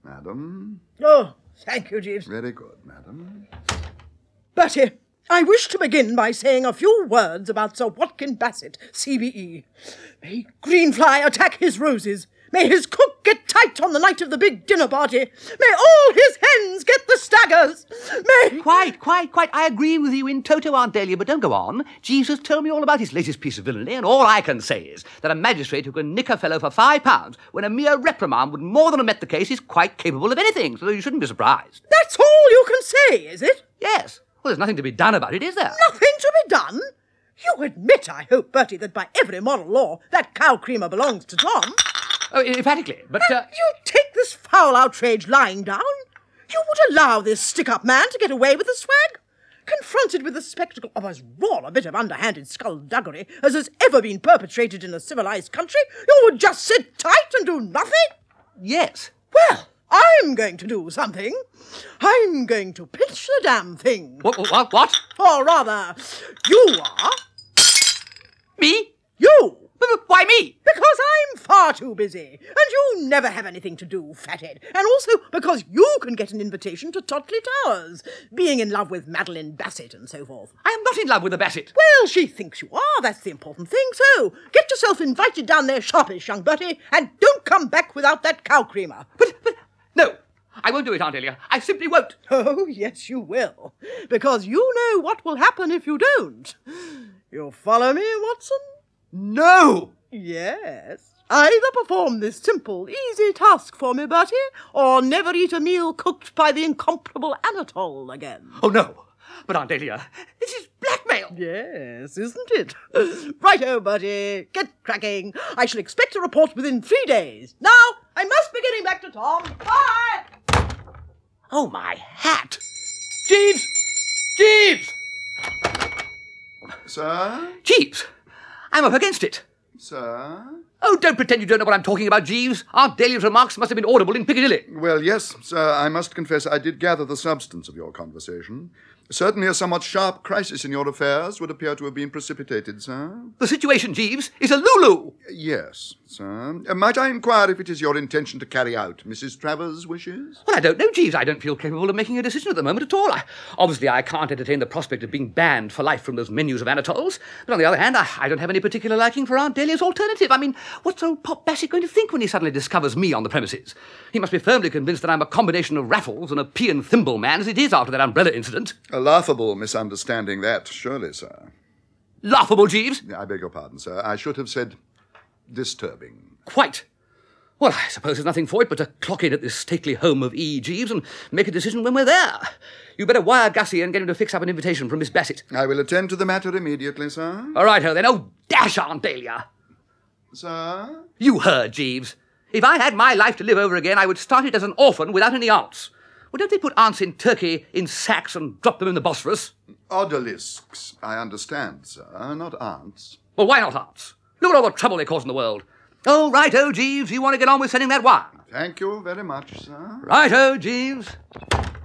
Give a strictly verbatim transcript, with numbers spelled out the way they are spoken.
Madam. Oh, thank you, Jeeves. Very good, madam. Bertie, I wish to begin by saying a few words about Sir Watkin Bassett, C B E. May Greenfly attack his roses. May his cook get tight on the night of the big dinner party. May all his hens get the staggers. May... Quite, quite, quite. I agree with you in toto, Aunt Dahlia, but don't go on. Jeeves has told me all about his latest piece of villainy, and all I can say is that a magistrate who can nick a fellow for five pounds when a mere reprimand would more than have met the case is quite capable of anything, so you shouldn't be surprised. That's all you can say, is it? Yes. Well, there's nothing to be done about it, is there? Nothing to be done? You admit, I hope, Bertie, that by every moral law, that cow creamer belongs to Tom. Oh, emphatically, but... Uh... You take this foul outrage lying down? You would allow this stick-up man to get away with the swag? Confronted with the spectacle of as raw a bit of underhanded skullduggery as has ever been perpetrated in a civilised country, you would just sit tight and do nothing? Yes. Well, I'm going to do something. I'm going to pitch the damn thing. What, what, what? Or rather, you are. Me? You. But why me? Because I'm far too busy, and you never have anything to do, fathead. And also because you can get an invitation to Totley Towers, being in love with Madeline Bassett and so forth. I am not in love with a Bassett. Well, she thinks you are, that's the important thing. So, get yourself invited down there sharpish, young Bertie, and don't come back without that cow creamer. But, but, no, I won't do it, Aunt Dahlia. I simply won't. Oh, yes, you will. Because you know what will happen if you don't. You follow me, Watson? No! Yes. Either perform this simple, easy task for me, Bertie, or never eat a meal cooked by the incomparable Anatole again. Oh, no. But, Aunt Dahlia, this is blackmail. Yes, isn't it? Righto, Bertie. Get cracking. I shall expect a report within three days. Now, I must be getting back to Tom. Bye! Oh, my hat. Jeeves! Jeeves! Sir? Jeeves! I'm up against it. Sir? Oh, don't pretend you don't know what I'm talking about, Jeeves. Aunt Dahlia's remarks must have been audible in Piccadilly. Well, yes, sir, I must confess I did gather the substance of your conversation. Certainly a somewhat sharp crisis in your affairs would appear to have been precipitated, sir. The situation, Jeeves, is a Lulu. Yes, sir. Uh, might I inquire if it is your intention to carry out Missus Travers' wishes? Well, I don't know, Jeeves. I don't feel capable of making a decision at the moment at all. I, obviously, I can't entertain the prospect of being banned for life from those menus of Anatoles. But on the other hand, I, I don't have any particular liking for Aunt Dahlia's alternative. I mean, what's old Pop Bassett going to think when he suddenly discovers me on the premises? He must be firmly convinced that I'm a combination of Raffles and a pea and thimble man, as it is after that umbrella incident. A laughable misunderstanding that, surely, sir. Laughable, Jeeves? I beg your pardon, sir. I should have said disturbing. Quite. Well, I suppose there's nothing for it but to clock in at this stately home of E. Jeeves and make a decision when we're there. You better wire Gussie and get him to fix up an invitation from Miss Bassett. I will attend to the matter immediately, sir. All right, ho, then. Oh, dash, Aunt Dahlia. Sir? You heard, Jeeves. If I had my life to live over again, I would start it as an orphan without any aunts. Well, don't they put aunts in Turkey in sacks and drop them in the Bosphorus? Odalisques, I understand, sir, not aunts. Well, why not aunts? Look at all the trouble they cause in the world. Oh, right-o, Jeeves, you want to get on with sending that wire? Thank you very much, sir. Right-o, Jeeves.